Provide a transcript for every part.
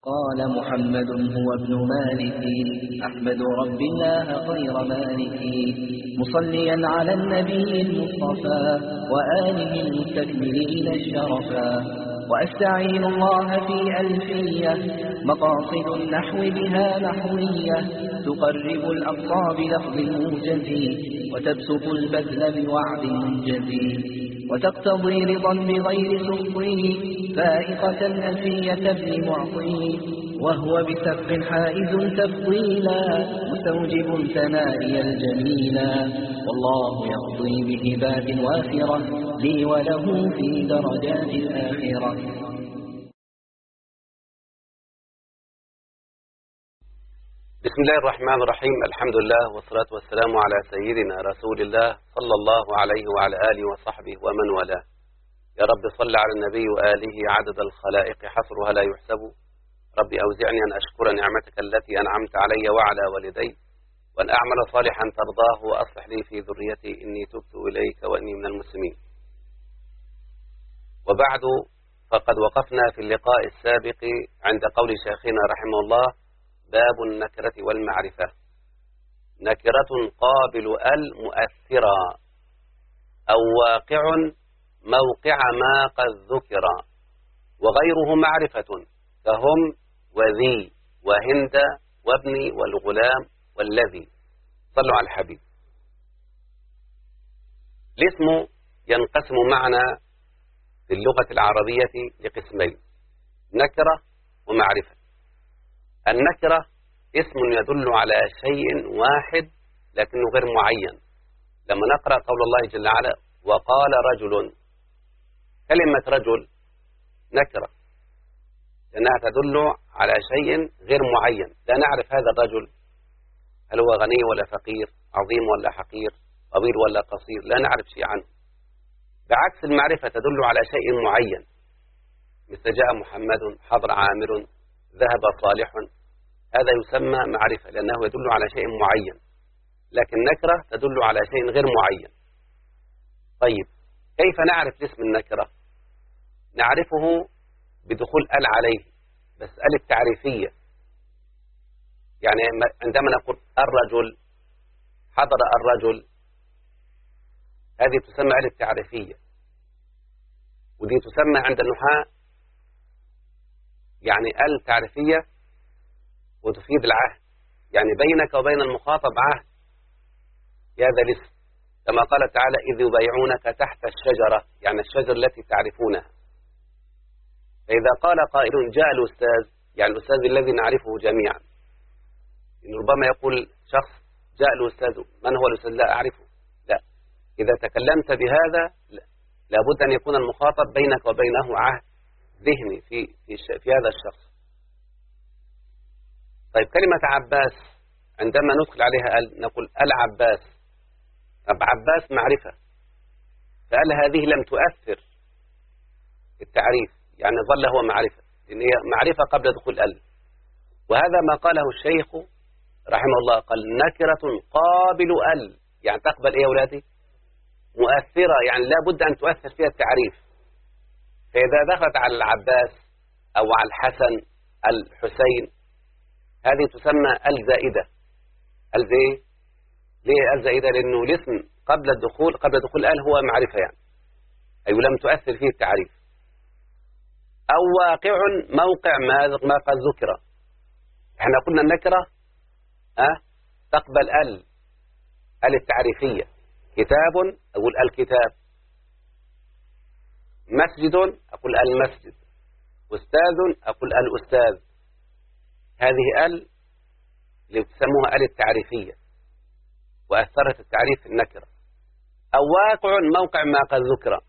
قال محمد هو ابن مالك أحمد رب الله خير مالك مصليا على النبي المصطفى وآله المستكملين الشرفا وأستعين الله في ألفية مقاصد النحو بها نحوية تقرب الأقصى بلفظ موجز وتبسط البذل بوعد منجز وتقتضي رضا بغير سخطه فائقة ألفية ابن معطي وهو بسبق حائز تفضيلا مستوجب ثنائي الجميلا والله يقضي بهبات وافرة لي وله في درجات الآخرة. بسم الله الرحمن الرحيم. الحمد لله والصلاة والسلام على سيدنا رسول الله صلى الله عليه وعلى آله وصحبه ومن والاه. يا رب صل على النبي وآله عدد الخلائق حصرها لا يحسب. رب أوزعني أن أشكر نعمتك التي أنعمت علي وعلى والدي وأن أعمل صالحا ترضاه وأصلح لي في ذريتي إني تبت إليك وإني من المسلمين. وبعد، فقد وقفنا في اللقاء السابق عند قول شيخنا رحمه الله: باب النكرة والمعرفة. نكرة قابل المؤثرة أو واقع موقع ما قد ذكر، وغيره معرفة كهم وذي وهند وابني والغلام والذي. صلوا على الحبيب. الاسم ينقسم معنا في اللغة العربية لقسمين: نكرة ومعرفة. النكرة اسم يدل على شيء واحد لكنه غير معين. لما نقرأ قول الله جل وعلا: وقال رجل، كلمة رجل نكرة لأنها تدل على شيء غير معين، لا نعرف هذا الرجل هل هو غني ولا فقير، عظيم ولا حقير، طويل ولا قصير، لا نعرف شيء عنه. بعكس المعرفة تدل على شيء معين، مثل جاء محمد، حضر عامر، ذهب صالح، هذا يسمى معرفة لأنه يدل على شيء معين. لكن نكرة تدل على شيء غير معين. طيب، كيف نعرف اسم النكرة؟ نعرفه بدخول ال عليه، بس ال التعريفية. يعني عندما نقول الرجل، حضر الرجل، هذه تسمى ال التعريفية، ودي تسمى عند النحاة يعني ال تعريفية وتفيد العهد، يعني بينك وبين المخاطب عهد يا ذا الاسم، كما قال تعالى: إذ يبايعونك تحت الشجرة، يعني الشجر التي تعرفونها. فإذا قال قائل جاء الأستاذ، يعني الأستاذ الذي نعرفه جميعا. إن ربما يقول شخص جاء الأستاذ، من هو الأستاذ؟ لا أعرفه. لا، إذا تكلمت بهذا لابد أن يكون المخاطب بينك وبينه عهد ذهني في هذا الشخص. طيب، كلمة عباس عندما ندخل عليها نقول العباس. طب عباس معرفة، فقال هذه لم تؤثر التعريف، يعني ظل هو معرفة، لأن هي معرفة قبل دخول ال. وهذا ما قاله الشيخ رحمه الله، قال: نكرة قابل ال، يعني تقبل ايه يا ولادي؟ مؤثرة، يعني لا بد أن تؤثر فيها التعريف. فإذا دخلت على العباس أو على الحسن، الحسين، هذه تسمى الزائدة. الزي ليه الزائدة؟ لأنه الاسم قبل دخول ال هو معرفة، يعني أي لم تؤثر فيه التعريف. أو واقع موقع ما قد ذكر. احنا قلنا النكرة تقبل ال التعريفية. كتاب أقول الكتاب، مسجد أقول المسجد، أستاذ أقول الأستاذ. هذه ال اللي تسموها ال التعريفية وأثرت التعريف النكرة. أو واقع موقع ما قد ذكر.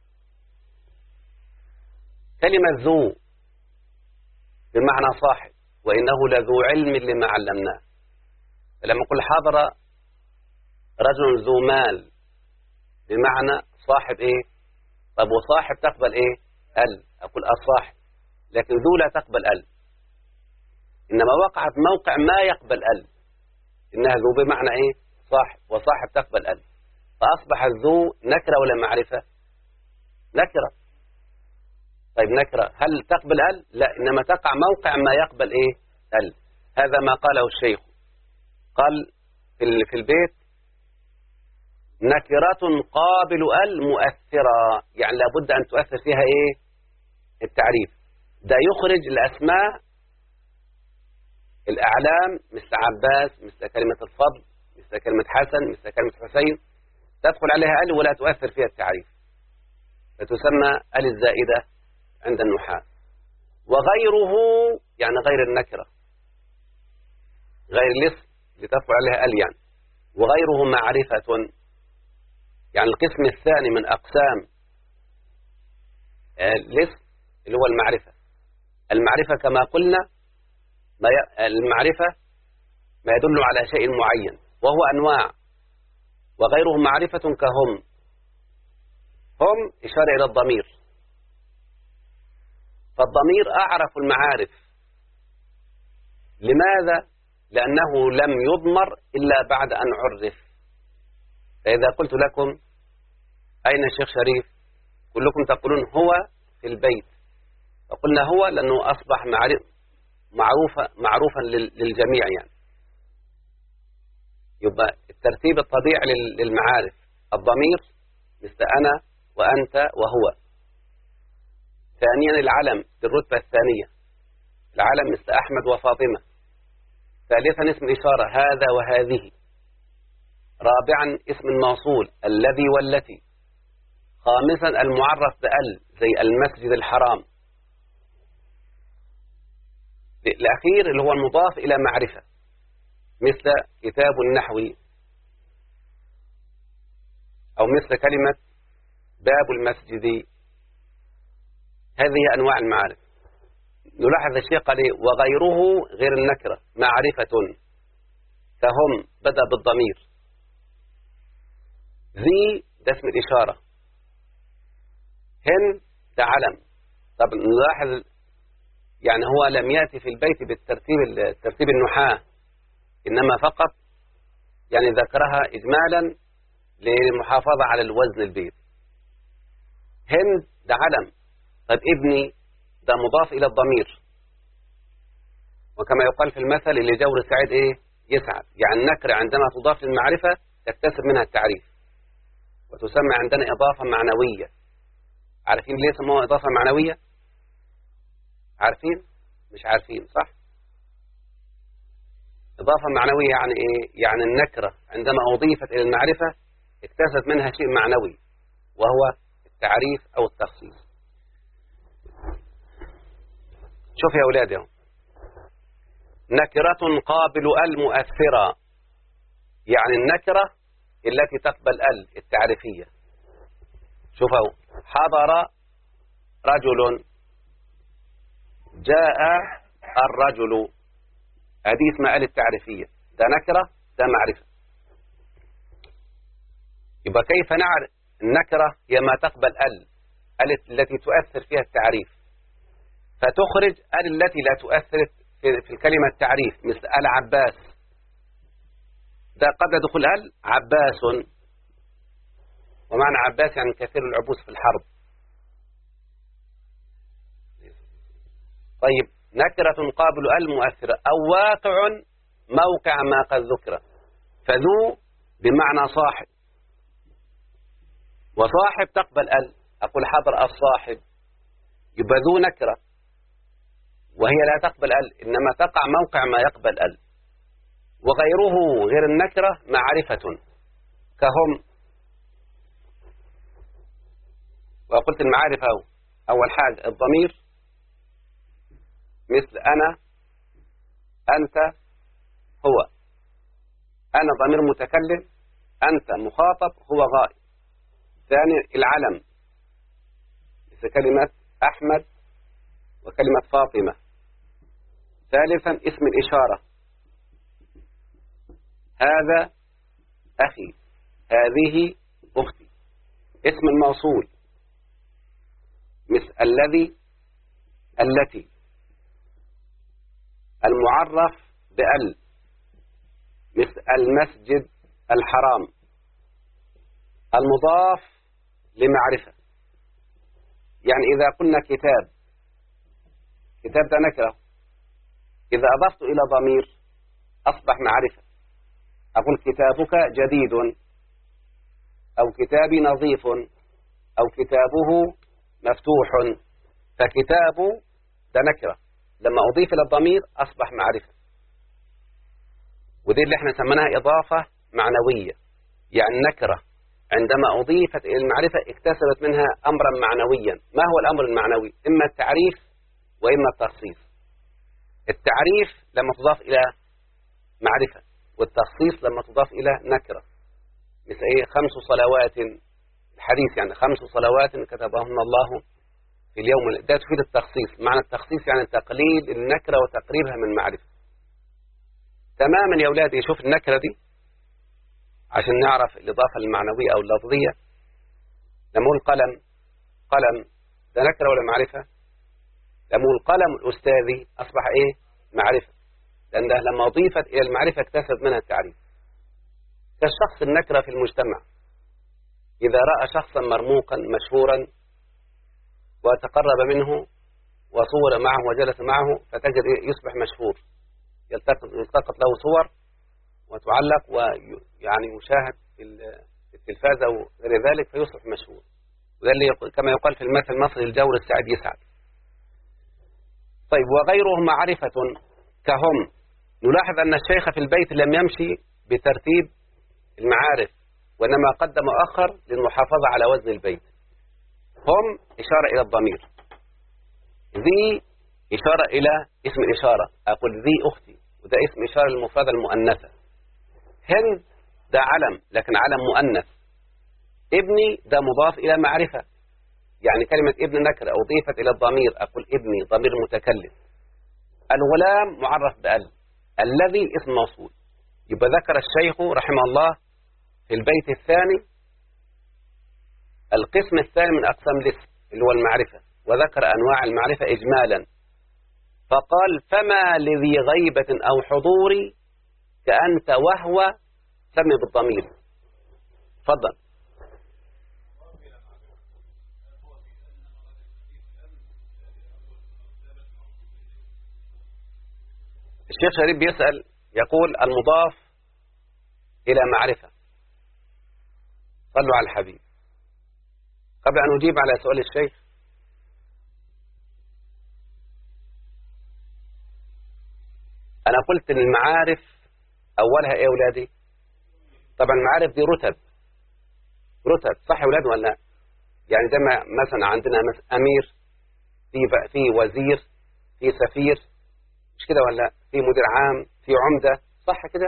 كلمة ذو بمعنى صاحب، وإنه لذو علم لما علمناه. فلما نقول حضر رجل ذو مال، بمعنى صاحب ايه؟ طب وصاحب تقبل ايه؟ ال، أقول الصاحب. لكن ذو لا تقبل ال، إنما وقعت موقع ما يقبل ال، إنها ذو بمعنى ايه؟ صاحب، وصاحب تقبل ال، فأصبح الذو نكرة ولا معرفة؟ نكرة. طيب نكرة هل تقبل ال؟ لا، إنما تقع موقع ما يقبل إيه؟ ال. هذا ما قاله الشيخ، قال في البيت نكرة قابل ال مؤثرة، يعني لابد أن تؤثر فيها إيه؟ التعريف. ده يخرج الأسماء الأعلام مثل عباس، مثل كلمة الفضل، مثل كلمة حسن، مثل كلمة حسين، تدخل عليها ال ولا تؤثر فيها التعريف، فتسمى ال الزائدة عند النحاة. وغيره يعني غير النكرة، غير الاسم اللي تدخل عليها ال يعني. وغيره معرفة، يعني القسم الثاني من أقسام الاسم اللي هو المعرفة. المعرفة كما قلنا المعرفة ما يدل على شيء معين وهو أنواع. وغيره معرفة كهم، هم إشارة إلى الضمير، فالضمير أعرف المعارف. لماذا؟ لأنه لم يضمر إلا بعد أن عرف. فإذا قلت لكم أين الشيخ شريف؟ كلكم تقولون هو في البيت، فقلنا هو لأنه أصبح معروفا للجميع يعني. يبقى الترتيب الطبيعي للمعارف الضمير مثل أنا وأنت وهو. ثانيا العلم بالرتبة الثانية، العلم مثل أحمد وفاطمة. ثالثا اسم الإشارة هذا وهذه. رابعا اسم الموصول الذي والتي. خامسا المعرف بأل زي المسجد الحرام. الأخير اللي هو المضاف إلى معرفة مثل كتاب النحو، أو مثل كلمة باب المسجد. هذه أنواع المعارف. نلاحظ الشيء قال وغيره غير النكرة معرفة كهم بدأ بالضمير. ذي ده اسم الإشارة، هن ده علم. طب نلاحظ يعني هو لم يأتي في البيت بالترتيب النحاة، إنما فقط يعني ذكرها إجمالا للمحافظة على الوزن البيت. هند ده علم. طب ابني ده مضاف إلى الضمير، وكما يقال في المثل اللي جور سعيد إيه؟ يسعد. يعني النكرة عندما تضاف للمعرفة تكتسب منها التعريف، وتسمى عندنا إضافة معنوية. عارفين ليه سموها إضافة معنوية؟ عارفين؟ مش عارفين صح؟ إضافة معنوية يعني إيه؟ يعني النكرة عندما أضيفت إلى المعرفة اكتسبت منها شيء معنوي وهو التعريف أو التخصيص. شوف يا أولادي، نكرة قابل المؤثرة، يعني النكرة التي تقبل التعريفية. شوفوا حضر رجل، جاء الرجل، هذه اسمها التعريفية. ده نكرة ده معرفة. يبقى كيف نعرف النكرة؟ هي ما تقبل التي تؤثر فيها التعريف، فتخرج التي لا تؤثر في الكلمة التعريف مثل العباس. ده قبل دخول عباس، ومعنى عباس يعني كثير العبوس في الحرب. طيب نكرة قابل المؤثرة أو واقع موقع ما قد ذكر. فذو بمعنى صاحب، وصاحب تقبل أقول حضر الصاحب، يبقى ذو نكرة وهي لا تقبل إنما تقع موقع ما يقبل وغيره غير النكرة معرفة كهم. وقلت المعارف أول حاجة الضمير مثل أنا أنت هو. أنا ضمير متكلم، أنت مخاطب، هو غائب. ثاني العلم مثل كلمة أحمد وكلمة فاطمة. ثالثا اسم الإشارة هذا أخي، هذه أختي. اسم الموصول مثل الذي التي. المعرف بأل مثل المسجد الحرام. المضاف لمعرفة يعني إذا قلنا كتاب ده نكرة، إذا أضفت إلى ضمير أصبح معرفة. أقول كتابك جديد، أو كتابي نظيف، أو كتابه مفتوح. فكتاب ده نكرة، لما أضيف إلى الضمير أصبح معرفة. ودي اللي احنا سميناها إضافة معنوية. يعني النكرة عندما أضيفت إلى المعرفة اكتسبت منها أمرا معنويا. ما هو الأمر المعنوي؟ إما التعريف وإما التخصيص. التعريف لما تضاف إلى معرفة، والتخصيص لما تضاف إلى نكرة. مثل إيه؟ 5 صلوات، الحديث يعني 5 صلوات كتبهن الله في اليوم. ده تفيد التخصيص. معنى التخصيص يعني تقليل النكرة وتقريبها من معرفة تماما. يا أولادي شوف النكرة دي عشان نعرف الإضافة المعنوية أو اللفظية. لما أقول قلم ده نكرة ولا معرفة؟ لما أقول قلم الأستاذي أصبح إيه؟ معرفة، لأن ده لما أضيفت إلى المعرفة اكتسب منها التعريف. كالشخص النكرة في المجتمع، إذا رأى شخصا مرموقا مشهورا وتقرب منه وصور معه وجلس معه فتجد يصبح مشهور، يلتقط له صور وتعلق ويعني يشاهد في التلفاز أو غير ذلك فيصبح مشهور. وده اللي كما يقال في المثل المصري الجور السعد يسعد. طيب وغيرهم معرفة كهم. نلاحظ أن الشيخ في البيت لم يمشي بترتيب المعارف، وإنما قدم آخر للمحافظة على وزن البيت. هم إشارة إلى الضمير، ذي إشارة إلى اسم الإشارة. أقول ذي أختي، وده اسم إشارة للمفردة المؤنثة. هند ده علم لكن علم مؤنث. ابني ده مضاف إلى معرفة، يعني كلمة ابن نكرة أضيفت إلى الضمير. أقول ابني ضمير متكلم. الغلام معرف بأل. الذي اسم موصول. يبقى ذكر الشيخ رحمه الله في البيت الثاني القسم الثاني من أقسام الاسم اللي هو المعرفة، وذكر أنواع المعرفة إجمالا، فقال فما لذي غيبة أو حضور كأنت وهو سمي بالضمير. تفضل. الشيخ شريف بيسأل يقول المضاف إلى معرفة. صلوا على الحبيب. قبل أن أجيب على سؤال الشيخ أنا قلت إن المعارف أولها إيه أولادي؟ طبعا المعارف دي رتب صح يا أولاد ولا لا؟ يعني زي ما مثلا عندنا أمير، في وزير، في سفير، مش كده ولا لا؟ في مدير عام، في عمدة، صح كده؟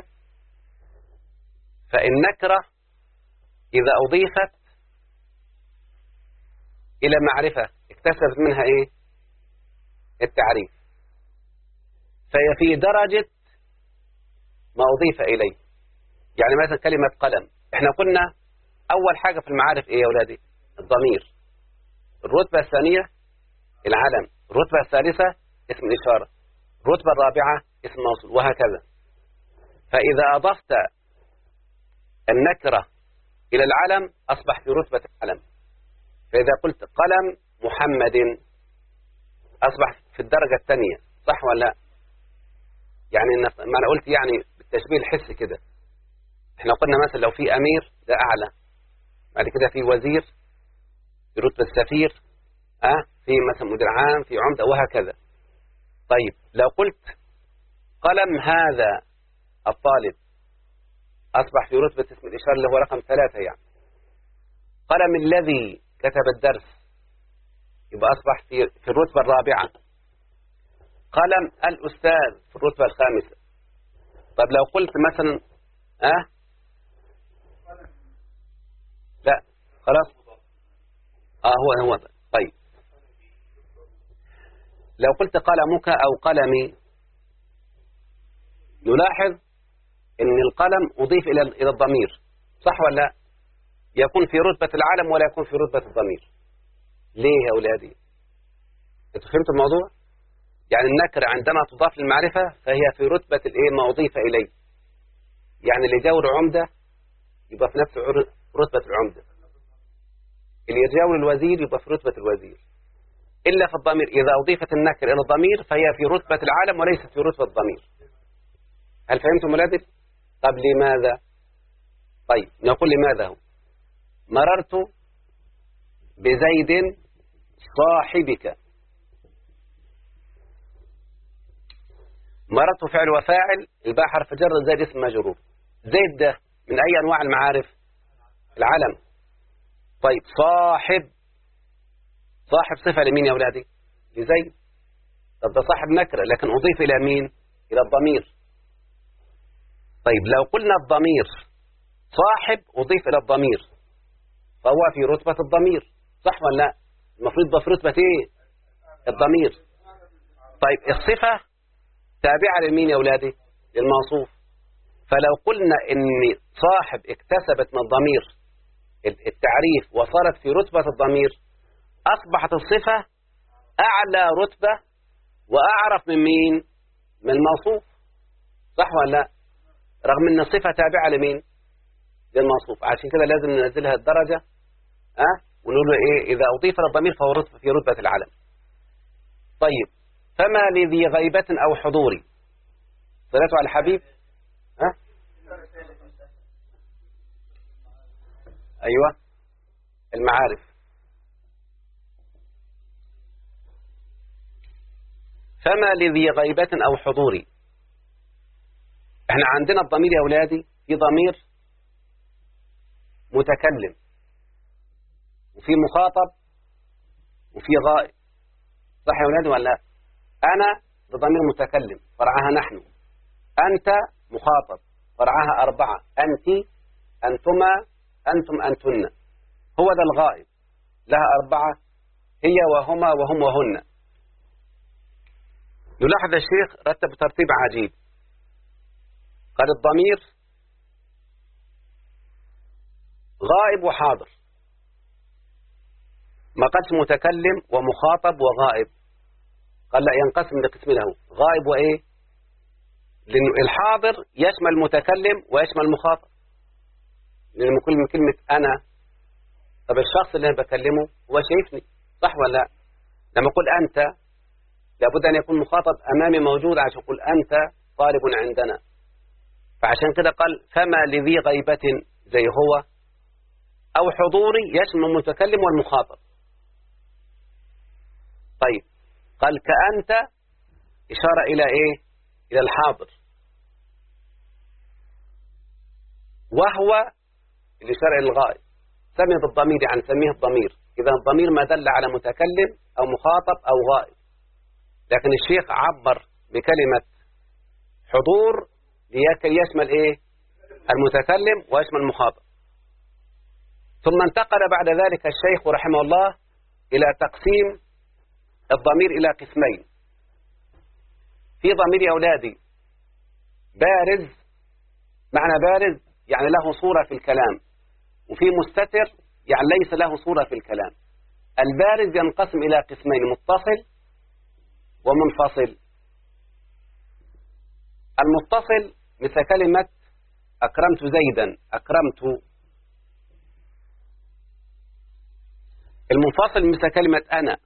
فالنكرة إذا أضيفت إلى معرفة اكتسبت منها إيه؟ التعريف. فهي في درجة ما أضيف إليه. يعني مثلا كلمة قلم، احنا قلنا أول حاجة في المعارف إيه يا أولادي؟ الضمير. الرتبة الثانية العلم. الرتبة الثالثة اسم الإشارة. الرتبة الرابعة اسم موصول، وهكذا. فإذا أضفت النكرة إلى العلم أصبح في رتبة العلم. فإذا قلت قلم محمد أصبح في الدرجة الثانية، صح ولا لا؟ يعني ما أنا قلت يعني بالتشبيه الحسي كده. احنا قلنا مثلا لو في أمير ده أعلى، بعد كده في وزير، في رتبة السفير، في مثلا مدير عام، في عمدة، وهكذا. طيب لو قلت قلم هذا الطالب أصبح في رتبة اسم الإشارة اللي هو رقم 3 يعني. قلم الذي كتب الدرس يبقى أصبح في الرتبة الرابعة. قلم الأستاذ في الرتبة الخامسة. طب لو قلت مثلا لا خلاص هو طيب لو قلت قلمك أو قلمي نلاحظ ان القلم أضيف إلى الضمير، صح ولا لا؟ يكون في رتبة العلم ولا يكون في رتبة الضمير. ليه يا أولادي؟ انتوا فهمتوا الموضوع؟ يعني النكرة عندما تضاف للمعرفة فهي في رتبة ما أضيف إليه. يعني اللي يجاور عمدة يبقى في نفس رتبة العمدة، اللي يجاور الوزير يبقى في رتبة الوزير، إلا في الضمير. إذا أضيفت النكرة إلى الضمير فهي في رتبة العالم وليست في رتبة الضمير. هل فهمتم ولادي؟ طب لماذا؟ طيب نقول لماذا هو. مررت بزيد صاحبك. مررت فعل وفاعل، الباء حرف جر، زيد اسم مجرور. زيد ده من أي أنواع المعارف؟ العلم. طيب صاحب، صاحب صفة لمين يا أولادي؟ لزيد. طب ده صاحب نكرة لكن أضيف إلى مين؟ إلى الضمير. طيب لو قلنا الضمير صاحب أضيف إلى الضمير فهو في رتبة الضمير، صح ولا لا؟ المفروض ده في رتبة إيه؟ الضمير. طيب الصفة تابعة لمين يا أولادي؟ للموصوف. فلو قلنا إن صاحب اكتسبت من الضمير التعريف وصارت في رتبة الضمير، أصبحت الصفة أعلى رتبة وأعرف من مين؟ من الموصوف، صح ولا لا؟ رغم أن الصفة تابعة لمين؟ للموصوف. عشان كده لازم ننزلها الدرجة ونقول له إيه؟ إذا أضيف للضمير فهو في رتبة العلم. طيب فما لذي غيبة أو حضوري، صلاته على الحبيب. أيوة المعارف. فما لذي غيبة أو حضوري. احنا عندنا الضمير يا أولادي في ضمير متكلم وفي مخاطب وفي غائب، صح يا أولادي ولا لا؟ أنا ده ضمير متكلم فرعها نحن، أنت مخاطب فرعها 4، أنت، أنتما، أنتم، أنتن. هو ده الغائب لها 4، هي وهما وهم وهن. نلاحظ الشيخ رتب ترتيب عجيب، قال الضمير غائب وحاضر، ما قالش متكلم ومخاطب وغائب، قال لا ينقسم لقسم له غائب وإيه؟ لأن الحاضر يشمل المتكلم ويشمل المخاطب، لأن كلمة أنا، طب الشخص اللي أنا بكلمه هو شايفني، صح ولا لا؟ لما أقول أنت لابد أن يكون مخاطب أمامي موجود عشان أقول أنت طالب عندنا. فعشان كده قال فما لذي غيبة زي هو أو حضوري يشمل المتكلم والمخاطب. طيب قال كأنت إشارة إلى إيه؟ إلى الحاضر، وهو الإشارة إلى الغائب. سمي بالضمير يعني سميه الضمير، إذا الضمير ما دل على متكلم أو مخاطب أو غائب. لكن الشيخ عبر بكلمة حضور لكي يشمل إيه؟ المتكلم ويشمل المخاطب. ثم انتقل بعد ذلك الشيخ رحمه الله إلى تقسيم الضمير إلى قسمين. في ضمير يا أولادي بارز، معنى بارز يعني له صورة في الكلام، وفي مستتر يعني ليس له صورة في الكلام. البارز ينقسم إلى قسمين، متصل ومنفصل. المتصل مثل كلمة أكرمت زيدا، أكرمت. المنفصل مثل كلمة أنا.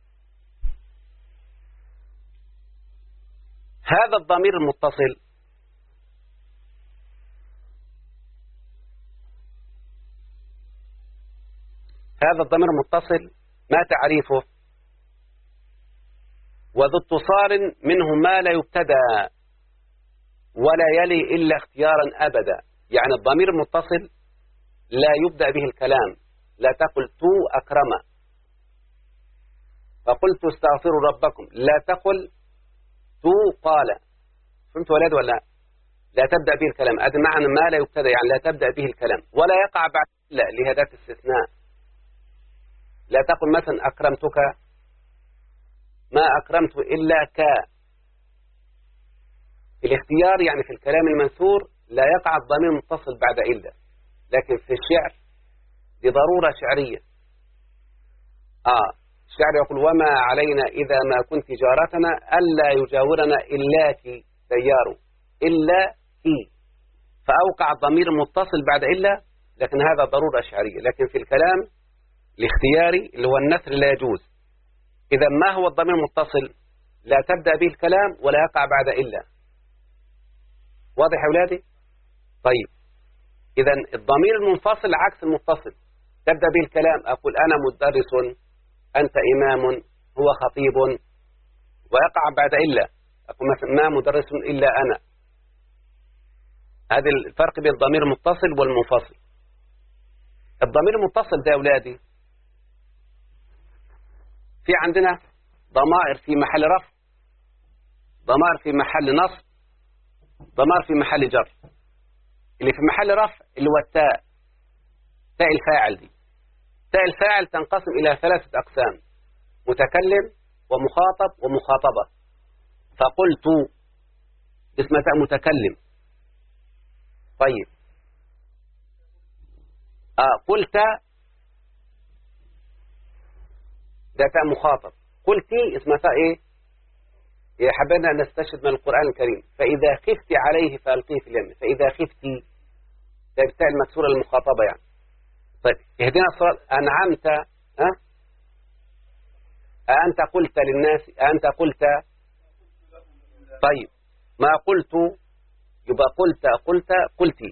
هذا الضمير المتصل ما تعريفه؟ وذو اتصال منه ما لا يبتدى ولا يلي إلا اختيارا أبدا. يعني الضمير المتصل لا يبدأ به الكلام، لا تقل تو أكرم فقلت استغفروا ربكم، لا تقل تو قال. فهمت ولاد ولا لا تبدأ به الكلام؟ هذا معنى ما لا يبتدأ يعني لا تبدأ به الكلام ولا يقع بعد لا لهداة استثناء. لا تقل مثلا أكرمتك، ما أكرمت إلا ك. في الاختيار يعني في الكلام المنثور لا يقع الضمير متصل بعد إلا، لكن في الشعر لضرورة شعرية. الشعر يقول وما علينا إذا ما كنت جارتنا ألا يجاورنا إلاك سيار، إلا كي، فأوقع الضمير متصل بعد إلا، لكن هذا ضرورة شعرية. لكن في الكلام الاختياري اللي هو النثر لا يجوز. إذا ما هو الضمير المتصل؟ لا تبدأ به الكلام ولا يقع بعد إلا. واضح يا أولادي؟ طيب إذا الضمير المنفصل عكس المتصل، تبدأ به الكلام، أقول أنا مدرس، أنت إمام، هو خطيب، ويقع بعد إلا، أقول مثلا ما مدرس إلا أنا. هذا الفرق بين الضمير المتصل والمنفصل. الضمير المتصل ده يا أولادي في عندنا ضمائر في محل رفع، ضمائر في محل نصب، ضمائر في محل جر. اللي في محل رفع اللي هو التاء، تاء الفاعل دي. تاء الفاعل تنقسم إلى 3 أقسام: متكلم ومخاطب ومخاطبة. فقلت اسمها تاء متكلم. طيب قلت ده تاء مخاطب. قلتي اسمها تاء ايه؟ يا حبايبنا نستشهد من القرآن الكريم: فإذا خفت عليه فألقيه في اليم. فإذا خفتي ده بالتاء المكسورة المخاطبة يعني. طيب اهدنا الصراط أنعمت، أنت قلت للناس، أنت قلت. طيب ما قلت يبقى قلتي.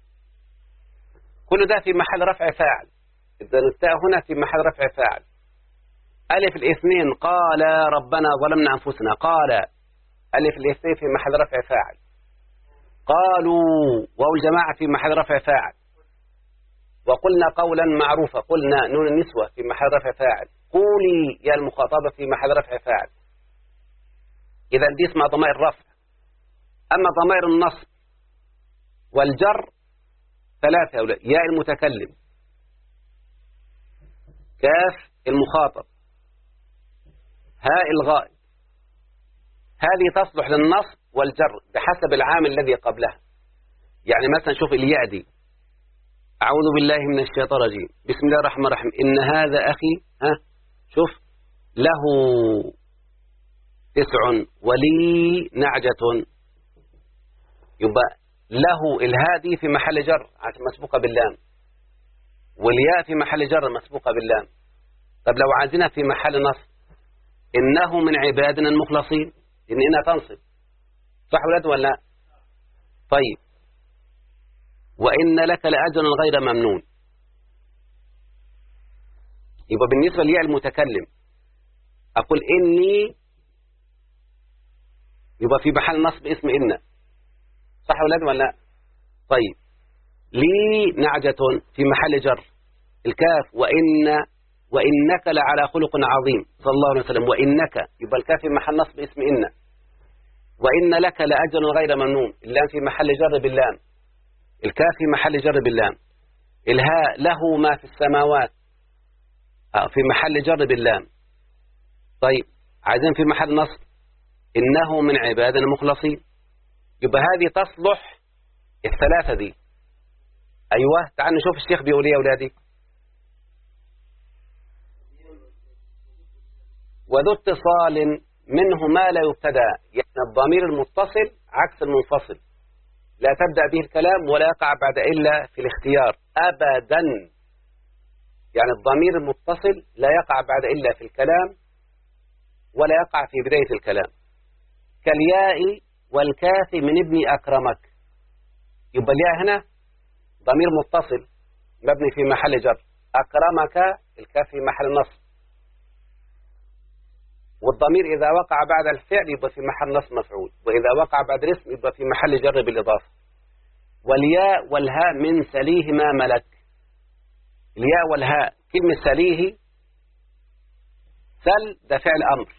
كل ده في محل رفع فاعل. إذا التاء هنا في محل رفع فاعل. ألف الاثنين قال ربنا ظلمنا أنفسنا، قال ألف الاثنين في محل رفع فاعل. قالوا واو الجماعة في محل رفع فاعل. وقلنا قولا معروفا، قلنا نون النسوة في محل رفع فاعل. قولي يا المخاطبة في محل رفع فاعل. إذا دي اسمها ضمائر رفع. أما ضمائر النصب والجر 3 يا أولاد: ياء المتكلم، كاف المخاطب، هاء الغائب. هذه تصلح للنصب والجر بحسب العامل الذي قبلها. يعني مثلا شوف الياء دي: أعوذ بالله من الشيطان الرجيم، بسم الله الرحمن الرحيم، إن هذا أخي، شوف، له 9 ولي نعجة. يبقى له الهاء دي في محل جر مسبوقة باللام، والياء في محل جر مسبوقة باللام. طب لو عايزينها في محل نصب: إنه من عبادنا المخلصين، إن إنها تنصب، صح ولاد ولا لا؟ طيب وإن لك لأجرا غير ممنون. يبقى بالنسبة لياء المتكلم أقول إني، يبقى في محل نصب اسم إن، صح ولاد ولا لا؟ طيب لي نعجة في محل جر. الكاف وإنك لعلى خلق عظيم صلى الله عليه وسلم، وإنك، يبقى الكاف في محل نصب اسم إن. وإن لك لأجر غير ممنون، اللام في محل جر باللام، الكاف في محل جر باللام. الهاء له ما في السماوات في محل جر باللام. طيب عايزين في محل نصب: إنه من عبادنا المخلصين. يبقى هذه تصلح ال3 دي. أيوة تعال نشوف الشيخ بيقول ايه يا أولادي: وذو اتصال منه ما لا يبتدى. يعني الضمير المتصل عكس المنفصل، لا تبدأ به الكلام ولا يقع بعد إلا في الاختيار أبدا. يعني الضمير المتصل لا يقع بعد إلا في الكلام ولا يقع في بداية الكلام، كالياء والكاف من ابن أكرمك. يبقى الياء هنا ضمير متصل مبني في محل جر، أكرمك الكاف في محل نصب. والضمير إذا وقع بعد الفعل يبقى في محل نصب مفعول، وإذا وقع بعد الاسم يبقى في محل جر بالإضافة. والياء والهاء من سليه ما ملك. الياء والهاء، كلمة سليه، سل ده فعل أمر.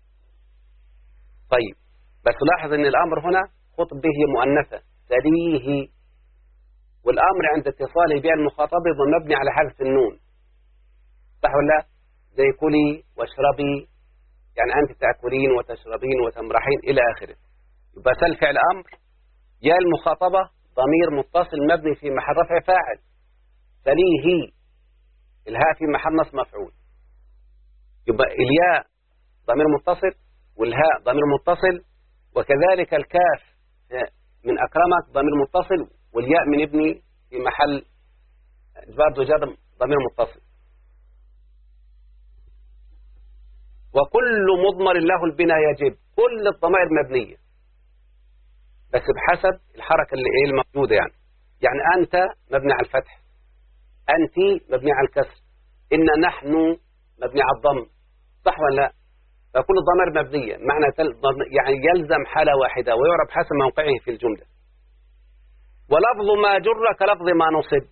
طيب بس لاحظ أن الأمر هنا خطب به مؤنثة، سليه، والأمر عند اتصاله بها المخاطب مبني على حذف النون، صح ولا؟ زي كلي واشربي، يعني أنت تأكلين وتشربين وتمرحين إلى آخره. يبقى سل فعل أمر، يا المخاطبة ضمير متصل مبني في محل رفع فاعل، سليه الهاء في محل نصب مفعول. يبقى الياء ضمير متصل والهاء ضمير متصل، وكذلك الكاف من أكرمك ضمير متصل، والياء من ابني في محل برضه جر ضمير متصل. وكل مضمر له البناء يجب، كل الضمائر مبنية بس بحسب الحركة اللي ايه الموجودة. يعني أنت مبني على الفتح، أنت مبني على الكسر، إن نحن مبني على الضم، صح ولا لا؟ فكل الضمائر مبنية، معنى يعني يلزم حالة واحدة ويعرف حسب موقعه في الجملة. ولفظ ما جر كلفظ ما نصب،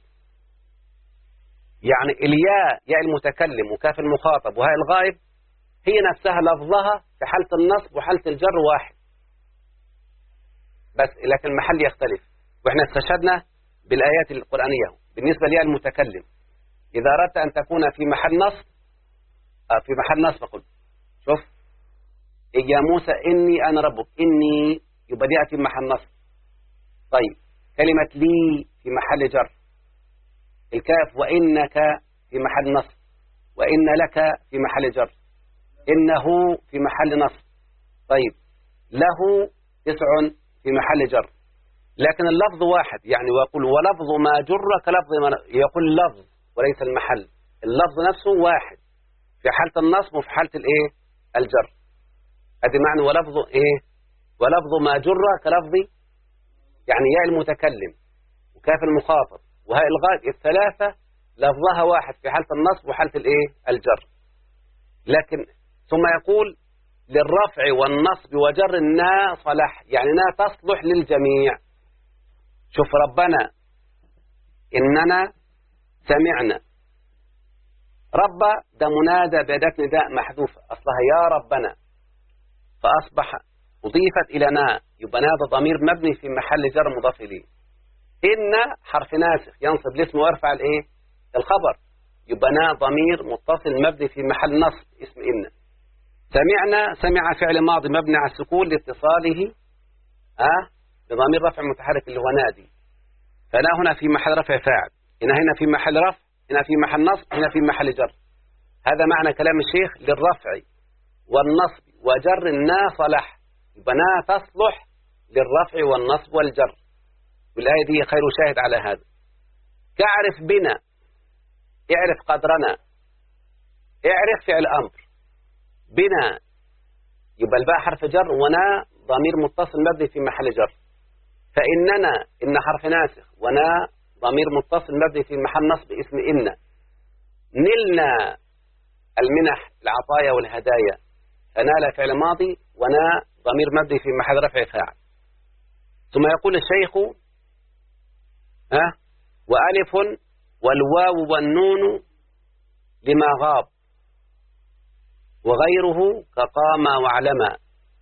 يعني الياء ياء المتكلم وكاف المخاطب وهاء الغائب هي نفسها لفظها في حالة النصب وحالة الجر واحد، بس لكن المحل يختلف. واحنا استشهدنا بالآيات القرآنية بالنسبة لياء المتكلم، إذا أردت أن تكون في محل نصب في محل نصب قل شوف يا موسى إني أنا ربك، إني يبقى دي في محل نصب. طيب كلمة لي في محل جر، الكاف وإنك في محل نصب، وإن لك في محل جر، إنه في محل نصب. طيب له 9 في محل جر، لكن اللفظ واحد، يعني ويقول ولفظ ما جر كلفظ ما، يقول لفظ وليس المحل، اللفظ نفسه واحد في حالة النصب وفي حالة الايه الجر. ادي معنى ولفظ ايه، ولفظ ما جر كلفظ، يعني ياء المتكلم وكاف المخاطب وهاء الغائب الثلاثة لفظها واحد في حالة النصب وحالة الايه الجر. لكن ثم يقول للرفع والنصب وجر النا صلح، يعني نا تصلح للجميع. شوف ربنا إننا سمعنا، رب ده منادى بأداة نداء محذوفة أصلها يا ربنا، فأصبح أضيفت إلى نا، يبقى نا ده ضمير مبني في محل جر مضاف إليه. إن حرف ناسخ ينصب الاسم ويرفع الايه الخبر، يبقى نا ضمير متصل مبني في محل نصب اسم إن. سمعنا، سمع فعل ماضي مبني على السكون لاتصاله بضمير رفع متحرك اللي هو نادي، فنا هنا في محل رفع فاعل، هنا في محل رفع، هنا في محل نصب، هنا في محل جر. هذا معنى كلام الشيخ للرفع والنصب وجر النا صلح، يبقى نا تصلح للرفع والنصب والجر، والآية دي خير شاهد على هذا. كعرف بنا، اعرف قدرنا، اعرف فعل أمر، بنا يبقى الباء حرف جر ونا ضمير متصل مبني في محل جر. فإننا إن حرف ناسخ ونا ضمير متصل مبني في محل نصب اسم إن. نلنا المنح العطايا والهدايا، فنال فعل ماضي ونا ضمير مبني في محل رفع فاعل. ثم يقول الشيخ وألف والواو والنون لما غاب وغيره كقام وعلما.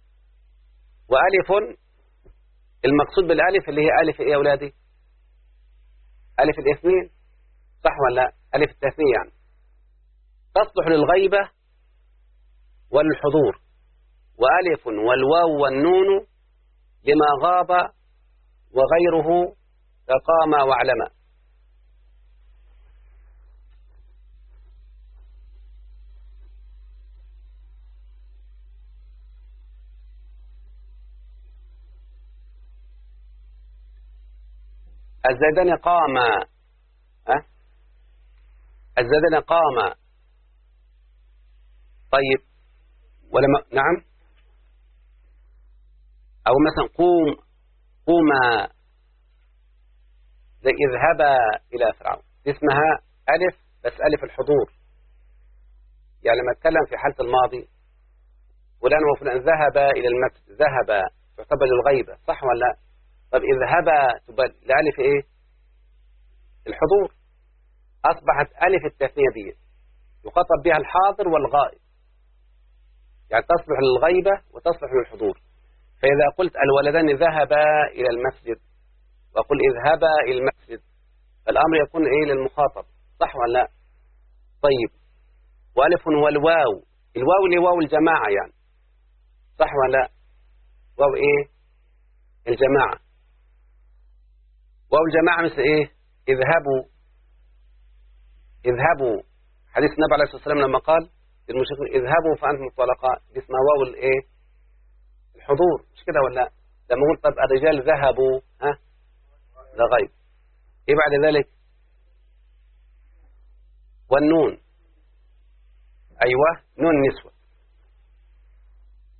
وألف المقصود بالألف اللي هي ألف إيه يا أولادي؟ ألف الاثنين، صح ولا لا؟ ألف التثنية يعني تصلح للغيبة والحضور. وألف والواو والنون لما غاب وغيره كقام وعلما. الزيدان قام، الزيدان قام. طيب ولما نعم، أو مثلا قوما زي اذهبا إلى فرعون، اسمها ألف بس ألف الحضور، يعني لما اتكلم في حالة الماضي فلان وفلان ذهبا إلى المسجد، ذهبا تعتبر للغيبة، صح ولا لا؟ طب اذهبا تبقى لألف ايه الحضور، أصبحت ألف التثنية دي يخاطب بها الحاضر والغائب، يعني تصلح للغيبة وتصلح للحضور. فإذا قلت الولدان ذهبا إلى المسجد وقل اذهبا إلى المسجد، فالأمر يكون إيه للمخاطب، صح ولا لا؟ طيب وألف والواو، الواو اللي واو الجماعة يعني، صح ولا لا؟ واو إيه الجماعة، واو الجماعة مثل إيه اذهبوا، اذهبوا حديث النبي عليه الصلاة والسلام لما قال للمشركين اذهبوا فأنتم الطلقاء، دي اسمها واو الإيه الحضور، مش كده ولا لا؟ لما قلت طب الرجال ذهبوا ده غيب. ايه بعد ذلك؟ والنون، ايوه نون نسوة،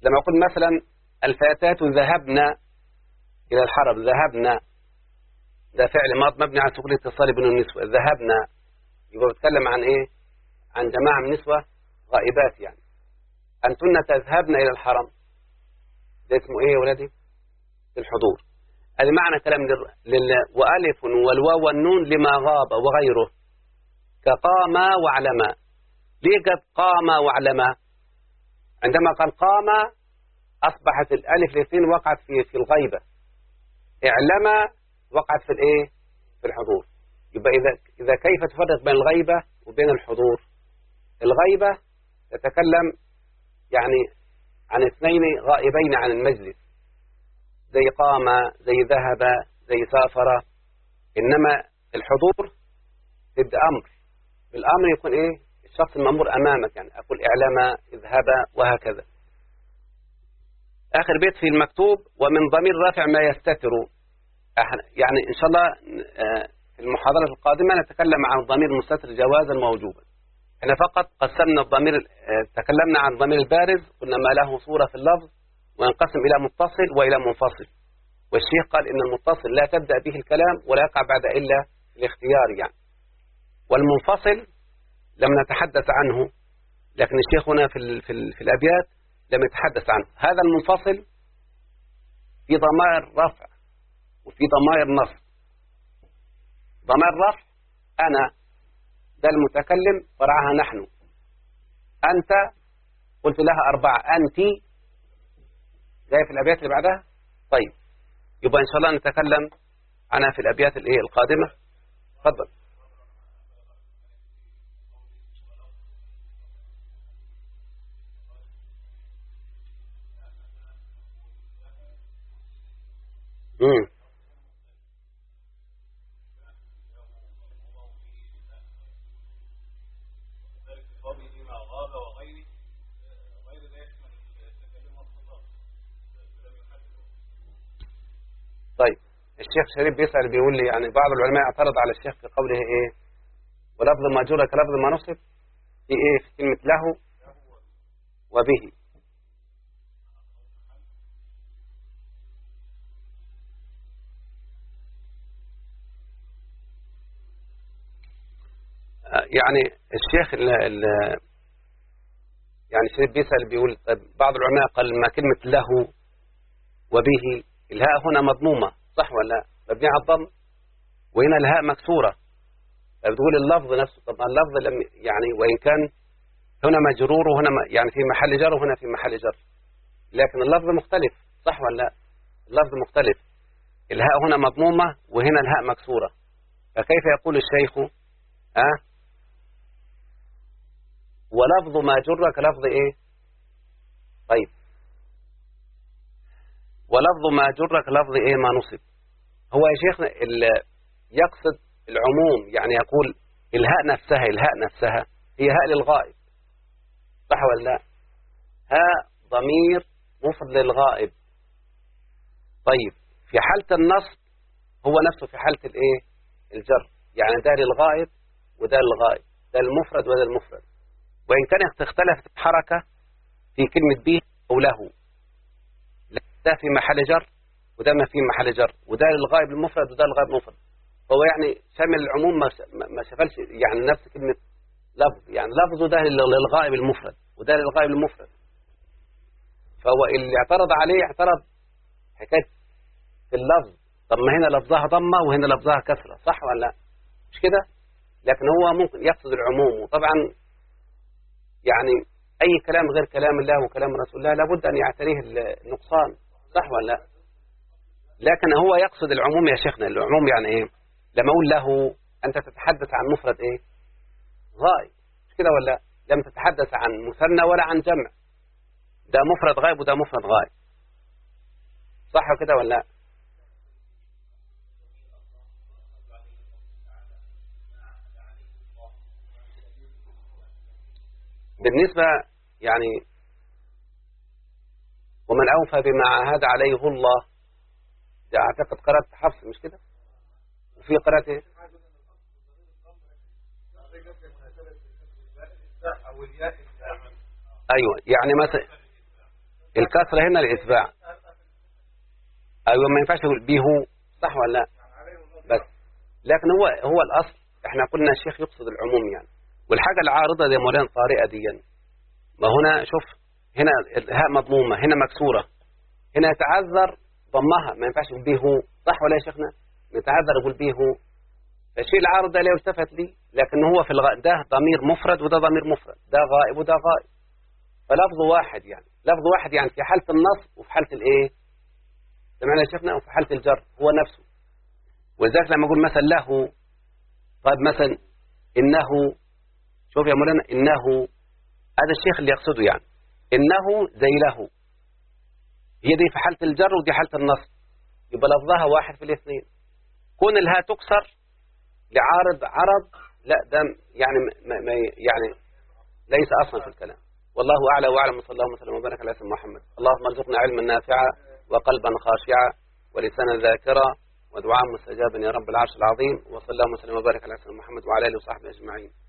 لما أقول مثلا الفتيات ذهبن إلى الحرم، ذهبن ده فعل ماض مبني على سكون الاتصال بين النسوة، ذهبن يبقى بتكلم عن إيه؟ عن جماعة من نسوة غائبات يعني. أنتن تذهبن إلى الحرم ده اسمه إيه يا ولادي؟ الحضور. هذا معنى كلام وألف والواو والنون لما غاب وغيره كقاما وعلما. ليه قد قاما وعلما؟ عندما قال قاما أصبحت الألف الاثنين وقعت في الغيبة، اعلما وقعت في الإيه؟ في الحضور. يبقى إذا كيف تفرق بين الغيبة وبين الحضور؟ الغيبة تتكلم يعني عن اثنين غائبين عن المجلس، زي قام، زي ذهب، زي سافر. إنما الحضور تبدأ أمر، بالأمر يكون إيه؟ الشخص المأمور أمامك، يعني أقول اعلم، اذهب، وهكذا. آخر بيت في المكتوب ومن ضمير رافع ما يستتر. يعني إن شاء الله في المحاضرة القادمة نتكلم عن الضمير المستتر جوازا ووجوبا. احنا فقط قسمنا الضمير، تكلمنا عن الضمير البارز، قلنا ما له صورة في اللفظ وينقسم إلى متصل وإلى منفصل. والشيخ قال إن المتصل لا تبدأ به الكلام ولا يقع بعد إلا الاختيار يعني. والمنفصل لم نتحدث عنه، لكن الشيخ هنا في الأبيات لم يتحدث عنه. هذا المنفصل في ضمائر رفع وفي ضمائر نصب. ضمائر رفع أنا ده المتكلم فرعها نحن، أنت قلت لها 4، أنت جاي في الأبيات اللي بعدها. طيب يبقى إن شاء الله نتكلم عنها في الأبيات القادمة. تفضل. طيب الشيخ شريف بيسأل بيقول لي يعني بعض العلماء اعترض على الشيخ في قوله إيه ولفظ ما جرى كلفظ ما نصب في إيه في كلمة له وبه. يعني الشيخ يعني شريف بيسأل بيقول بعض العلماء قال ما كلمة له وبه الهاء هنا مضمومة صح ولا مبنية على الضم، وهنا الهاء مكسورة، فبتقول اللفظ نفسه. طبعا اللفظ لم يعني وإن كان هنا مجرور وهنا يعني في محل جر وهنا في محل جر، لكن اللفظ مختلف صح ولا اللفظ مختلف. الهاء هنا مضمومة وهنا الهاء مكسورة، فكيف يقول الشيخ ولفظ ما جر كلفظ إيه؟ طيب ولفظ ما جر كلفظ إيه ما نصب. هو يا شيخنا يقصد العموم، يعني يقول الهاء نفسها هي هاء للغائب صح ولا لا؟ هاء ضمير مفرد للغائب. طيب في حالة النصب هو نفسه في حالة الإيه؟ الجر، يعني ده للغائب وده للغائب، ده المفرد وده المفرد، وإن كان اختلفت الحركة في كلمة به أو له، ده في محل جر وده ما في محل جر، وده للغائب المفرد وده للغائب المفرد. هو يعني شامل العموم ما شغلش يعني نفس كلمة لفظ، يعني لفظه ده للغائب المفرد وده للغائب المفرد. فهو اللي اعترض عليه اعترض حكاية في اللفظ، طب ما هنا لفظها ضمة وهنا لفظها كسرة صح ولا لا؟ مش كده؟ لكن هو ممكن يقصد العموم، وطبعا يعني أي كلام غير كلام الله وكلام رسول الله لابد أن يعتريه النقصان صح ولا لا؟ لكن هو يقصد العموم يا شيخنا. العموم يعني إيه؟ لما أقول له أنت تتحدث عن مفرد إيه؟ غائب، مش كده ولا؟ لم تتحدث عن مثنى ولا عن جمع، ده مفرد غائب وده مفرد غائب صح كده ولا لا؟ بالنسبة يعني ومن أوفى بما عاهد عليه الله، ده أعتقد قراءة حفص مش كده؟ وفي قراءة إيه؟ أيوة يعني مثلا الكسرة هنا الإتباع. أيوة ما ينفعش يقول به، صح ولا لا؟ بس لكن هو الأصل احنا قلنا الشيخ يقصد العموم يعني. والحاجة العارضة زي مولانا طارئة دي، ما هنا شوف هنا الهاء مضمومة، هنا مكسورة، هنا يتعذر ضمها، ما ينفعش يقول به، صح ولا يا شيخنا؟ نتعذر يقول به. فالشيء العارض ده لا يلتفت لي، لكن هو في ده ضمير مفرد وده ضمير مفرد، ده غائب وده غائب، فلفظ واحد يعني، لفظ واحد يعني في حالة النصب وفي حالة الايه، سمعنا يا شيخنا، وفي حالة الجر هو نفسه. ولذلك لما اقول مثلا له، طيب مثلا انه، شوف يا مولانا انه، هذا الشيخ اللي يقصده يعني انه زي له، هي دي في حالة الجر ودي حالة النصب، يبقى لفظها واحد في الاثنين. كون الها تكسر لعارض عرض، لا ده يعني يعني ليس اصلا في الكلام. والله اعلى واعلم، صلى الله وسلم وبارك على سيدنا محمد. اللهم ارزقنا علما نافعا وقلبا خاشعا ولسانا ذاكرا ودعاء مستجابا يا رب العرش العظيم. وصلى الله وسلم وبارك على سيدنا محمد وعلى اله وصحبه اجمعين.